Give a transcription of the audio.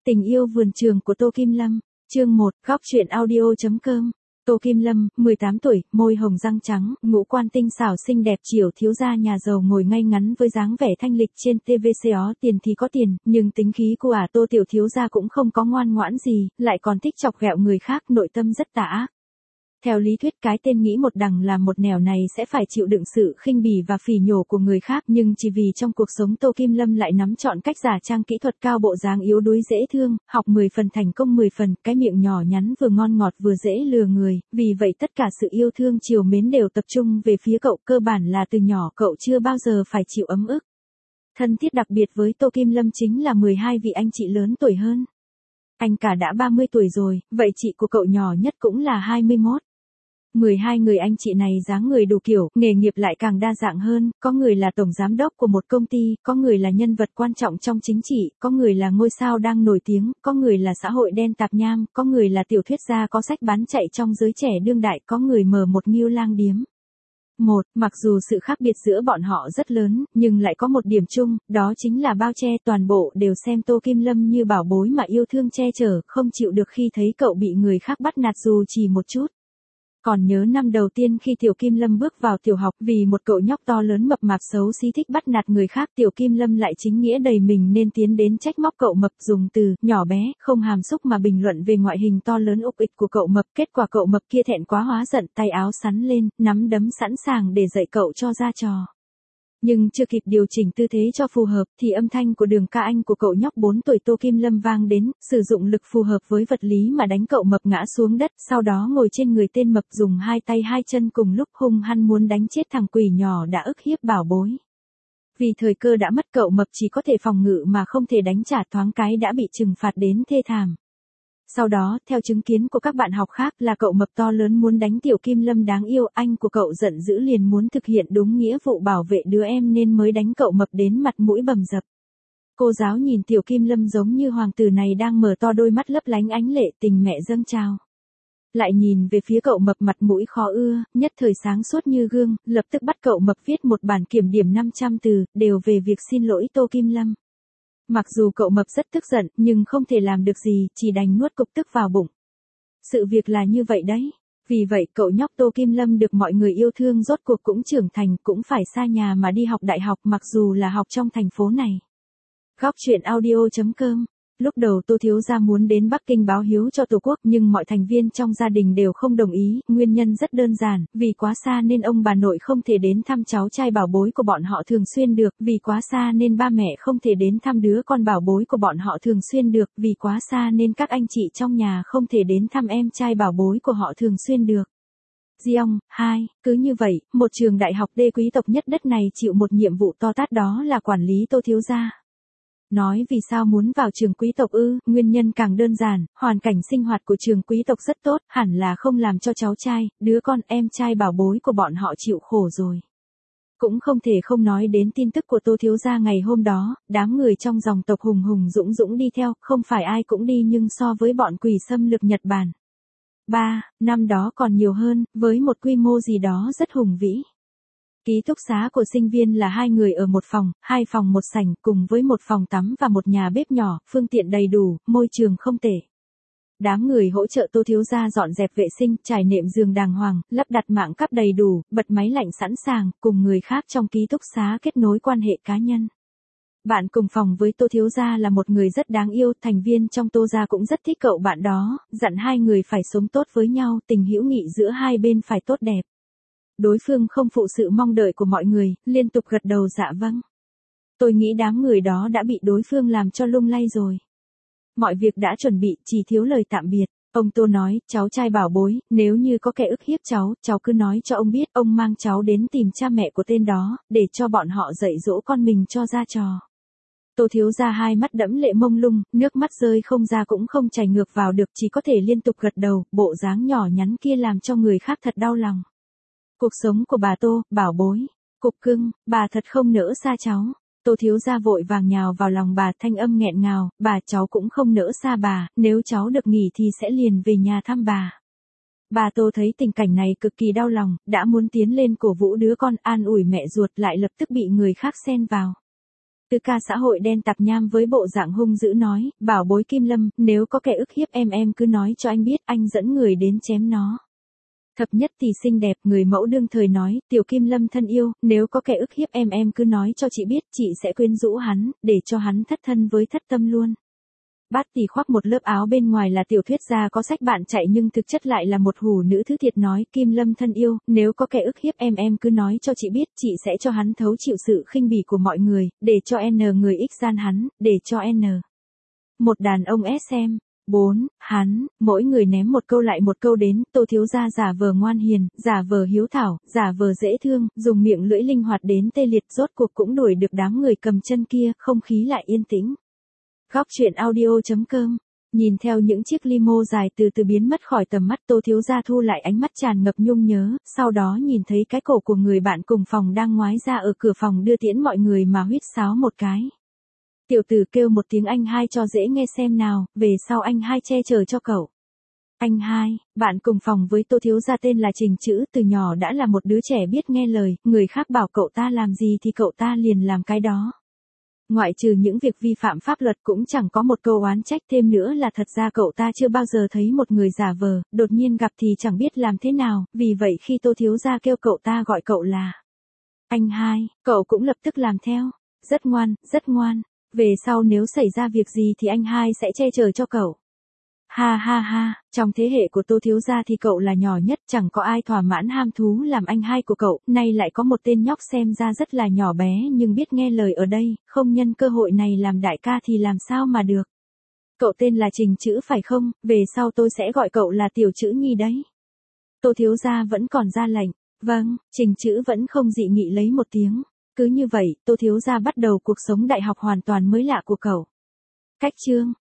Tình yêu vườn trường của Tô Kim Lâm, chương 1, góc truyện audio.com. Tô Kim Lâm, 18 tuổi, môi hồng răng trắng, ngũ quan tinh xảo xinh đẹp, chiều thiếu gia nhà giàu ngồi ngay ngắn với dáng vẻ thanh lịch trên TVCO. Tiền thì có tiền, nhưng tính khí của Tô tiểu thiếu gia cũng không có ngoan ngoãn gì, lại còn thích chọc ghẹo người khác, nội tâm rất tà ác. Theo lý thuyết cái tên nghĩ một đằng làm một nẻo này sẽ phải chịu đựng sự khinh bỉ và phỉ nhổ của người khác, nhưng chỉ vì trong cuộc sống Tô Kim Lâm lại nắm trọn cách giả trang kỹ thuật cao, bộ dáng yếu đuối dễ thương, học 10 phần thành công 10 phần, cái miệng nhỏ nhắn vừa ngon ngọt vừa dễ lừa người, vì vậy tất cả sự yêu thương chiều mến đều tập trung về phía cậu, cơ bản là từ nhỏ cậu chưa bao giờ phải chịu ấm ức. Thân thiết đặc biệt với Tô Kim Lâm chính là 12 vị anh chị lớn tuổi hơn. Anh cả đã 30 tuổi rồi, vậy chị của cậu nhỏ nhất cũng là 21. 12 người anh chị này dáng người đủ kiểu, nghề nghiệp lại càng đa dạng hơn, có người là tổng giám đốc của một công ty, có người là nhân vật quan trọng trong chính trị, có người là ngôi sao đang nổi tiếng, có người là xã hội đen tạp nham, có người là tiểu thuyết gia có sách bán chạy trong giới trẻ đương đại, có người mở một nghiêu lang điếm. Mặc dù sự khác biệt giữa bọn họ rất lớn, nhưng lại có một điểm chung, đó chính là bao che, toàn bộ đều xem Tô Kim Lâm như bảo bối mà yêu thương che chở, không chịu được khi thấy cậu bị người khác bắt nạt dù chỉ một chút. Còn nhớ năm đầu tiên khi Tiểu Kim Lâm bước vào tiểu học, vì một cậu nhóc to lớn mập mạp xấu xí thích bắt nạt người khác, Tiểu Kim Lâm lại chính nghĩa đầy mình nên tiến đến trách móc cậu mập, dùng từ nhỏ bé, không hàm xúc mà bình luận về ngoại hình to lớn ục ịch của cậu mập. Kết quả cậu mập kia thẹn quá hóa giận, tay áo sắn lên, nắm đấm sẵn sàng để dạy cậu cho ra trò. Nhưng chưa kịp điều chỉnh tư thế cho phù hợp thì âm thanh của đường ca anh của cậu nhóc 4 tuổi Tô Kim Lâm vang đến, sử dụng lực phù hợp với vật lý mà đánh cậu mập ngã xuống đất, sau đó ngồi trên người tên mập dùng hai tay hai chân cùng lúc hung hăng muốn đánh chết thằng quỷ nhỏ đã ức hiếp bảo bối. Vì thời cơ đã mất, cậu mập chỉ có thể phòng ngự mà không thể đánh trả, thoáng cái đã bị trừng phạt đến thê thảm. Sau đó, theo chứng kiến của các bạn học khác là cậu mập to lớn muốn đánh Tiểu Kim Lâm đáng yêu, anh của cậu giận dữ liền muốn thực hiện đúng nghĩa vụ bảo vệ đứa em nên mới đánh cậu mập đến mặt mũi bầm dập. Cô giáo nhìn Tiểu Kim Lâm giống như hoàng tử này đang mở to đôi mắt lấp lánh ánh lệ, tình mẹ dâng trào. Lại nhìn về phía cậu mập mặt mũi khó ưa, nhất thời sáng suốt như gương, lập tức bắt cậu mập viết một bản kiểm điểm 500 từ, đều về việc xin lỗi Tô Kim Lâm. Mặc dù cậu mập rất tức giận, nhưng không thể làm được gì, chỉ đành nuốt cục tức vào bụng. Sự việc là như vậy đấy. Vì vậy cậu nhóc Tô Kim Lâm được mọi người yêu thương rốt cuộc cũng trưởng thành, cũng phải xa nhà mà đi học đại học, mặc dù là học trong thành phố này. Góc truyện audio.com. Lúc đầu Tô thiếu gia muốn đến Bắc Kinh báo hiếu cho Tổ quốc, nhưng mọi thành viên trong gia đình đều không đồng ý, nguyên nhân rất đơn giản, vì quá xa nên ông bà nội không thể đến thăm cháu trai bảo bối của bọn họ thường xuyên được, vì quá xa nên ba mẹ không thể đến thăm đứa con bảo bối của bọn họ thường xuyên được, vì quá xa nên các anh chị trong nhà không thể đến thăm em trai bảo bối của họ thường xuyên được. Giong, 2, cứ như vậy, một trường đại học đê quý tộc nhất đất này chịu một nhiệm vụ to tát, đó là quản lý Tô thiếu gia. Nói vì sao muốn vào trường quý tộc ư, nguyên nhân càng đơn giản, hoàn cảnh sinh hoạt của trường quý tộc rất tốt, hẳn là không làm cho cháu trai, đứa con em trai bảo bối của bọn họ chịu khổ rồi. Cũng không thể không nói đến tin tức của Tô thiếu gia ngày hôm đó, đám người trong dòng tộc hùng hùng dũng dũng đi theo, không phải ai cũng đi nhưng so với bọn quỷ xâm lược Nhật Bản 3 năm đó còn nhiều hơn, với một quy mô gì đó rất hùng vĩ. Ký túc xá của sinh viên là 2 người ở một phòng, 2 phòng một sảnh, cùng với một phòng tắm và một nhà bếp nhỏ, phương tiện đầy đủ, môi trường không tệ. Đám người hỗ trợ Tô thiếu gia dọn dẹp vệ sinh, trải nệm giường đàng hoàng, lắp đặt mạng cáp đầy đủ, bật máy lạnh sẵn sàng, cùng người khác trong ký túc xá kết nối quan hệ cá nhân. Bạn cùng phòng với Tô thiếu gia là một người rất đáng yêu, thành viên trong Tô gia cũng rất thích cậu bạn đó, dặn 2 người phải sống tốt với nhau, tình hữu nghị giữa hai bên phải tốt đẹp. Đối phương không phụ sự mong đợi của mọi người, liên tục gật đầu dạ vâng. Tôi nghĩ đám người đó đã bị đối phương làm cho lung lay rồi. Mọi việc đã chuẩn bị, chỉ thiếu lời tạm biệt. Ông Tô nói, cháu trai bảo bối, nếu như có kẻ ức hiếp cháu cứ nói cho ông biết, ông mang cháu đến tìm cha mẹ của tên đó, để cho bọn họ dạy dỗ con mình cho ra trò. Tô thiếu gia hai mắt đẫm lệ mông lung, nước mắt rơi không ra cũng không chảy ngược vào được, chỉ có thể liên tục gật đầu, bộ dáng nhỏ nhắn kia làm cho người khác thật đau lòng. Cuộc sống của bà Tô, bảo bối, cục cưng, bà thật không nỡ xa cháu. Tô thiếu gia vội vàng nhào vào lòng bà, thanh âm nghẹn ngào, bà cháu cũng không nỡ xa bà, nếu cháu được nghỉ thì sẽ liền về nhà thăm bà. Bà Tô thấy tình cảnh này cực kỳ đau lòng, đã muốn tiến lên cổ vũ đứa con, an ủi mẹ ruột, lại lập tức bị người khác xen vào. Từ ca xã hội đen tạp nham với bộ dạng hung dữ nói, bảo bối Kim Lâm, nếu có kẻ ức hiếp em cứ nói cho anh biết, anh dẫn người đến chém nó. Thập nhất thì xinh đẹp, người mẫu đương thời nói, tiểu Kim Lâm thân yêu, nếu có kẻ ức hiếp em cứ nói cho chị biết, chị sẽ quyến rũ hắn, để cho hắn thất thân với thất tâm luôn. Bát tỷ khoác một lớp áo bên ngoài là tiểu thuyết gia có sách bạn chạy nhưng thực chất lại là một hủ nữ thứ thiệt nói, Kim Lâm thân yêu, nếu có kẻ ức hiếp em cứ nói cho chị biết, chị sẽ cho hắn thấu chịu sự khinh bỉ của mọi người, để cho N người ích gian hắn, để cho N. Một đàn ông SM. 4. Hắn, mỗi người ném một câu lại một câu đến, Tô thiếu gia giả vờ ngoan hiền, giả vờ hiếu thảo, giả vờ dễ thương, dùng miệng lưỡi linh hoạt đến tê liệt, rốt cuộc cũng đuổi được đám người cầm chân kia, không khí lại yên tĩnh. Góc truyện audio.com. Nhìn theo những chiếc limo dài từ từ biến mất khỏi tầm mắt, Tô thiếu gia thu lại ánh mắt tràn ngập nhung nhớ, sau đó nhìn thấy cái cổ của người bạn cùng phòng đang ngoái ra ở cửa phòng đưa tiễn mọi người mà huýt sáo một cái. Tiểu tử kêu một tiếng anh hai cho dễ nghe xem nào, về sau anh hai che chở cho cậu. Anh hai, bạn cùng phòng với Tô thiếu gia tên là Trình Chữ, từ nhỏ đã là một đứa trẻ biết nghe lời, người khác bảo cậu ta làm gì thì cậu ta liền làm cái đó. Ngoại trừ những việc vi phạm pháp luật cũng chẳng có một câu oán trách, thêm nữa là thật ra cậu ta chưa bao giờ thấy một người giả vờ, đột nhiên gặp thì chẳng biết làm thế nào, vì vậy khi Tô thiếu gia kêu cậu ta gọi cậu là anh hai, cậu cũng lập tức làm theo. Rất ngoan, rất ngoan. Về sau nếu xảy ra việc gì thì anh hai sẽ che chở cho cậu. Ha ha ha, trong thế hệ của Tô thiếu gia thì cậu là nhỏ nhất, chẳng có ai thỏa mãn ham thú làm anh hai của cậu, nay lại có một tên nhóc xem ra rất là nhỏ bé nhưng biết nghe lời ở đây, không nhân cơ hội này làm đại ca thì làm sao mà được. Cậu tên là Trình Chữ phải không, về sau tôi sẽ gọi cậu là Tiểu Chữ Nhi đấy. Tô thiếu gia vẫn còn ra lệnh, vâng, Trình Chữ vẫn không dị nghị lấy một tiếng. Cứ như vậy, Tô thiếu gia bắt đầu cuộc sống đại học hoàn toàn mới lạ của cậu. Cách chương